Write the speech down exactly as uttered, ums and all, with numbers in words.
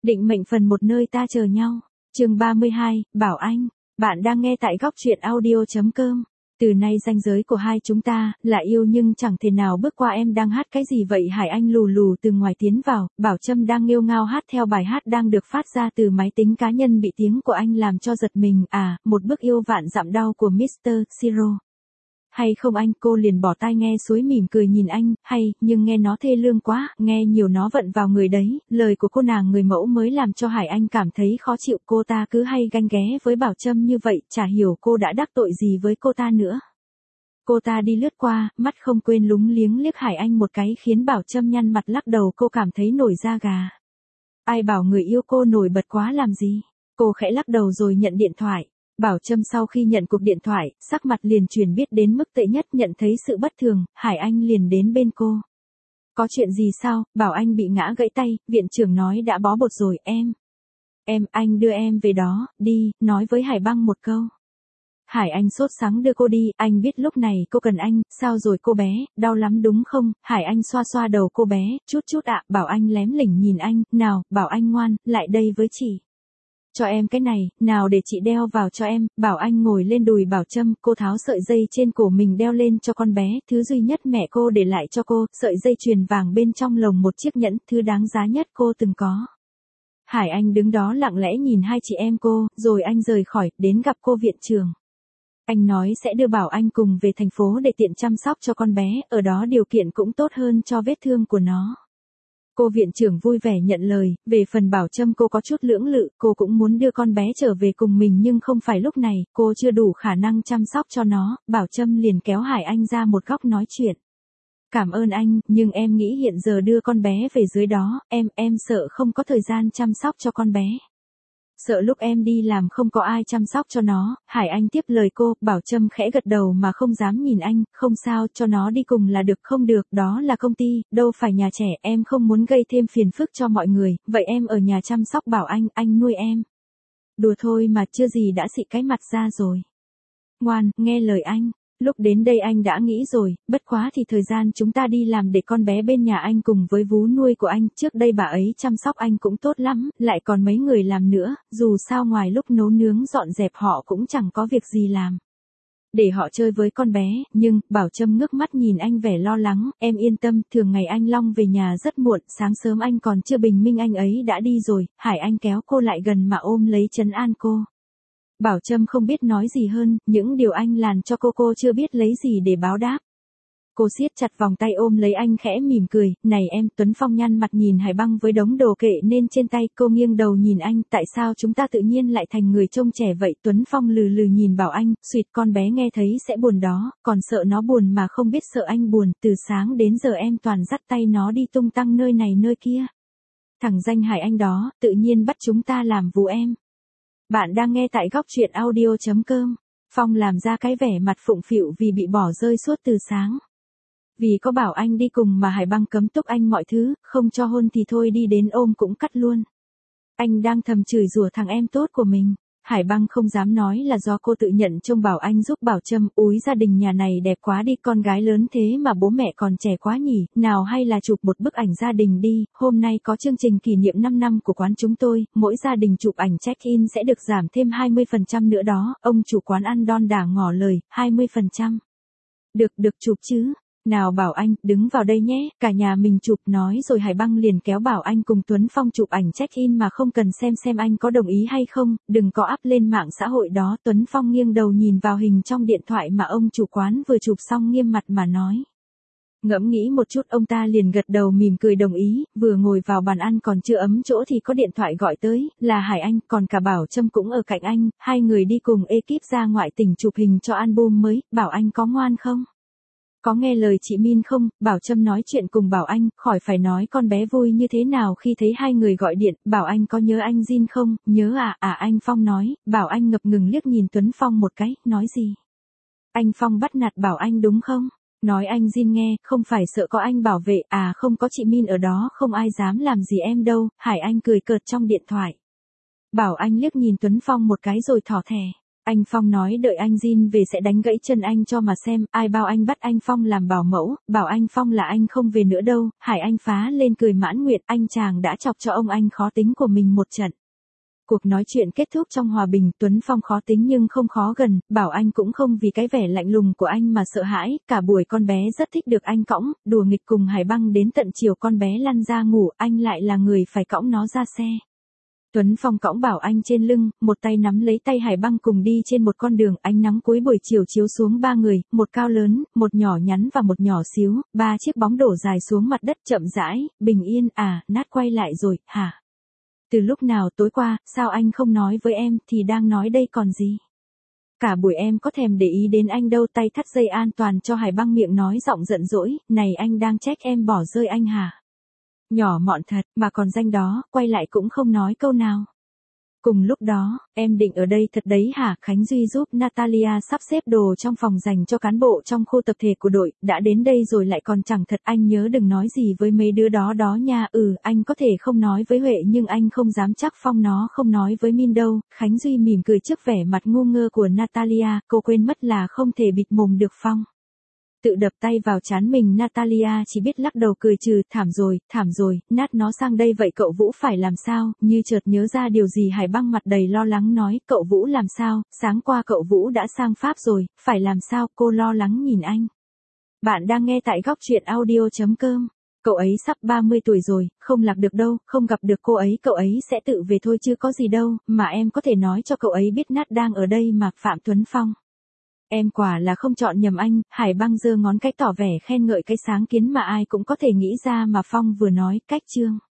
Định mệnh phần một nơi ta chờ nhau. Chương ba mươi hai, Bảo Anh. Bạn đang nghe tại góc truyện audio chấm com. Từ nay ranh giới của hai chúng ta là yêu nhưng chẳng thể nào bước qua. Em đang hát cái gì vậy? Hải Anh lù lù từ ngoài tiến vào. Bảo Trâm đang nghêu ngao hát theo bài hát đang được phát ra từ máy tính cá nhân bị tiếng của anh làm cho giật mình. À, một bước yêu vạn dặm đau của mít tơ Siro. Hay không anh? Cô liền bỏ tai nghe suối mỉm cười nhìn anh. Hay, nhưng nghe nó thê lương quá, nghe nhiều nó vận vào người đấy. Lời của cô nàng người mẫu mới làm cho Hải Anh cảm thấy khó chịu. Cô ta cứ hay ganh ghé với Bảo Trâm như vậy, chả hiểu cô đã đắc tội gì với cô ta nữa. Cô ta đi lướt qua, mắt không quên lúng liếng liếc Hải Anh một cái khiến Bảo Trâm nhăn mặt lắc đầu. Cô cảm thấy nổi da gà. Ai bảo người yêu cô nổi bật quá làm gì? Cô khẽ lắc đầu rồi nhận điện thoại. Bảo Trâm sau khi nhận cuộc điện thoại, sắc mặt liền chuyển biết đến mức tệ nhất. Nhận thấy sự bất thường, Hải Anh liền đến bên cô. Có chuyện gì sao? Bảo Anh bị ngã gãy tay, viện trưởng nói đã bó bột rồi. Em. Em, anh đưa em về đó, đi, nói với Hải Băng một câu. Hải Anh sốt sắng đưa cô đi, anh biết lúc này cô cần anh. Sao rồi cô bé, đau lắm đúng không? Hải Anh xoa xoa đầu cô bé, chút chút ạ. Bảo Anh lém lỉnh nhìn anh, nào, Bảo Anh ngoan, lại đây với chị. Cho em cái này, nào để chị đeo vào cho em. Bảo Anh ngồi lên đùi Bảo Trâm, cô tháo sợi dây trên cổ mình đeo lên cho con bé, thứ duy nhất mẹ cô để lại cho cô, sợi dây chuyền vàng bên trong lồng một chiếc nhẫn, thứ đáng giá nhất cô từng có. Hải Anh đứng đó lặng lẽ nhìn hai chị em cô, rồi anh rời khỏi, đến gặp cô viện trưởng. Anh nói sẽ đưa Bảo Anh cùng về thành phố để tiện chăm sóc cho con bé, ở đó điều kiện cũng tốt hơn cho vết thương của nó. Cô viện trưởng vui vẻ nhận lời. Về phần Bảo Trâm cô có chút lưỡng lự, cô cũng muốn đưa con bé trở về cùng mình nhưng không phải lúc này, cô chưa đủ khả năng chăm sóc cho nó. Bảo Trâm liền kéo Hải Anh ra một góc nói chuyện. Cảm ơn anh, nhưng em nghĩ hiện giờ đưa con bé về dưới đó, em, em sợ không có thời gian chăm sóc cho con bé. Sợ lúc em đi làm không có ai chăm sóc cho nó. Hải Anh tiếp lời cô. Bảo Trâm khẽ gật đầu mà không dám nhìn anh. Không sao, cho nó đi cùng là được. Không được, đó là công ty, đâu phải nhà trẻ. Em không muốn gây thêm phiền phức cho mọi người. Vậy em ở nhà chăm sóc Bảo Anh, anh nuôi em. Đùa thôi mà, chưa gì đã xị cái mặt ra rồi. Ngoan, nghe lời anh. Lúc đến đây anh đã nghĩ rồi, bất quá thì thời gian chúng ta đi làm để con bé bên nhà anh cùng với vú nuôi của anh, trước đây bà ấy chăm sóc anh cũng tốt lắm, lại còn mấy người làm nữa, dù sao ngoài lúc nấu nướng dọn dẹp họ cũng chẳng có việc gì làm. Để họ chơi với con bé, nhưng, Bảo Trâm ngước mắt nhìn anh vẻ lo lắng, em yên tâm, thường ngày anh Long về nhà rất muộn, sáng sớm anh còn chưa bình minh anh ấy đã đi rồi. Hải Anh kéo cô lại gần mà ôm lấy trấn an cô. Bảo Trâm không biết nói gì hơn, những điều anh làm cho cô cô chưa biết lấy gì để báo đáp. Cô siết chặt vòng tay ôm lấy anh khẽ mỉm cười, này em. Tuấn Phong nhăn mặt nhìn Hải Băng với đống đồ kệ nên trên tay, cô nghiêng đầu nhìn anh, tại sao chúng ta tự nhiên lại thành người trông trẻ vậy? Tuấn Phong lừ lừ nhìn Bảo Anh, suýt con bé nghe thấy sẽ buồn đó, còn sợ nó buồn mà không biết sợ anh buồn, từ sáng đến giờ em toàn dắt tay nó đi tung tăng nơi này nơi kia. Thằng danh Hải Anh đó, tự nhiên bắt chúng ta làm vú em. Bạn đang nghe tại góc truyện audio chấm com. Phong làm ra cái vẻ mặt phụng phịu vì bị bỏ rơi suốt từ sáng. Vì có Bảo Anh đi cùng mà Hải Băng cấm túc anh mọi thứ, không cho hôn thì thôi đi đến ôm cũng cắt luôn. Anh đang thầm chửi rủa thằng em tốt của mình. Hải Băng không dám nói là do cô tự nhận trông Bảo Anh giúp Bảo Trâm. Úi gia đình nhà này đẹp quá đi, con gái lớn thế mà bố mẹ còn trẻ quá nhỉ. Nào hay là chụp một bức ảnh gia đình đi, hôm nay có chương trình kỷ niệm năm năm của quán chúng tôi, mỗi gia đình chụp ảnh check-in sẽ được giảm thêm hai mươi phần trăm nữa đó. Ông chủ quán ăn đon đả ngỏ lời, hai mươi phần trăm. Được, được chụp chứ. Nào Bảo Anh, đứng vào đây nhé, cả nhà mình chụp. Nói rồi Hải Băng liền kéo Bảo Anh cùng Tuấn Phong chụp ảnh check-in mà không cần xem xem anh có đồng ý hay không, đừng có up lên mạng xã hội đó. Tuấn Phong nghiêng đầu nhìn vào hình trong điện thoại mà ông chủ quán vừa chụp xong nghiêm mặt mà nói. Ngẫm nghĩ một chút ông ta liền gật đầu mỉm cười đồng ý, vừa ngồi vào bàn ăn còn chưa ấm chỗ thì có điện thoại gọi tới, là Hải Anh, còn cả Bảo Trâm cũng ở cạnh anh, hai người đi cùng ekip ra ngoại tỉnh chụp hình cho album mới. Bảo Anh có ngoan không? Có nghe lời chị Min không? Bảo Trâm nói chuyện cùng Bảo Anh, khỏi phải nói con bé vui như thế nào khi thấy hai người gọi điện. Bảo Anh có nhớ anh Jin không? Nhớ à? À anh Phong nói. Bảo Anh ngập ngừng liếc nhìn Tuấn Phong một cái, nói gì? Anh Phong bắt nạt Bảo Anh đúng không? Nói anh Jin nghe, không phải sợ có anh bảo vệ, à không có chị Min ở đó không ai dám làm gì em đâu. Hải Anh cười cợt trong điện thoại. Bảo Anh liếc nhìn Tuấn Phong một cái rồi thỏ thẻ. Anh Phong nói đợi anh Jin về sẽ đánh gãy chân anh cho mà xem, ai bao anh bắt anh Phong làm bảo mẫu, bảo anh Phong là anh không về nữa đâu, Hải Anh phá lên cười mãn nguyện, anh chàng đã chọc cho ông anh khó tính của mình một trận. Cuộc nói chuyện kết thúc trong hòa bình, Tuấn Phong khó tính nhưng không khó gần, bảo anh cũng không vì cái vẻ lạnh lùng của anh mà sợ hãi, cả buổi con bé rất thích được anh cõng, đùa nghịch cùng Hải Băng đến tận chiều con bé lăn ra ngủ, anh lại là người phải cõng nó ra xe. Tuấn Phong cõng Bảo Anh trên lưng, một tay nắm lấy tay Hải Băng cùng đi trên một con đường, ánh nắng cuối buổi chiều chiếu xuống ba người, một cao lớn, một nhỏ nhắn và một nhỏ xíu, ba chiếc bóng đổ dài xuống mặt đất chậm rãi, bình yên, à, Nát quay lại rồi, hả? Từ lúc nào tối qua, sao anh không nói với em, thì đang nói đây còn gì? Cả buổi em có thèm để ý đến anh đâu, tay thắt dây an toàn cho Hải Băng miệng nói giọng giận dỗi, này anh đang trách em bỏ rơi anh hả? Nhỏ mọn thật, mà còn danh đó, quay lại cũng không nói câu nào. Cùng lúc đó, em định ở đây thật đấy hả? Khánh Duy giúp Natalia sắp xếp đồ trong phòng dành cho cán bộ trong khu tập thể của đội, đã đến đây rồi lại còn chẳng thật, anh nhớ đừng nói gì với mấy đứa đó đó nha. Ừ, anh có thể không nói với Huệ nhưng anh không dám chắc Phong nó không nói với Min đâu. Khánh Duy mỉm cười trước vẻ mặt ngu ngơ của Natalia, cô quên mất là không thể bịt mồm được Phong. Tự đập tay vào trán mình, Natalia chỉ biết lắc đầu cười trừ, thảm rồi, thảm rồi, Nát nó sang đây vậy cậu Vũ phải làm sao? Như chợt nhớ ra điều gì, Hải Băng mặt đầy lo lắng nói, cậu Vũ làm sao? Sáng qua cậu Vũ đã sang Pháp rồi, phải làm sao? Cô lo lắng nhìn anh. Bạn đang nghe tại góc truyện audio chấm com. Cậu ấy sắp ba mươi tuổi rồi, không lạc được đâu, không gặp được cô ấy, cậu ấy sẽ tự về thôi chứ có gì đâu, mà em có thể nói cho cậu ấy biết Nát đang ở đây mà. Phạm Tuấn Phong. Em quả là không chọn nhầm anh, Hải Băng giơ ngón cái tỏ vẻ khen ngợi cái sáng kiến mà ai cũng có thể nghĩ ra mà Phong vừa nói, cách chương.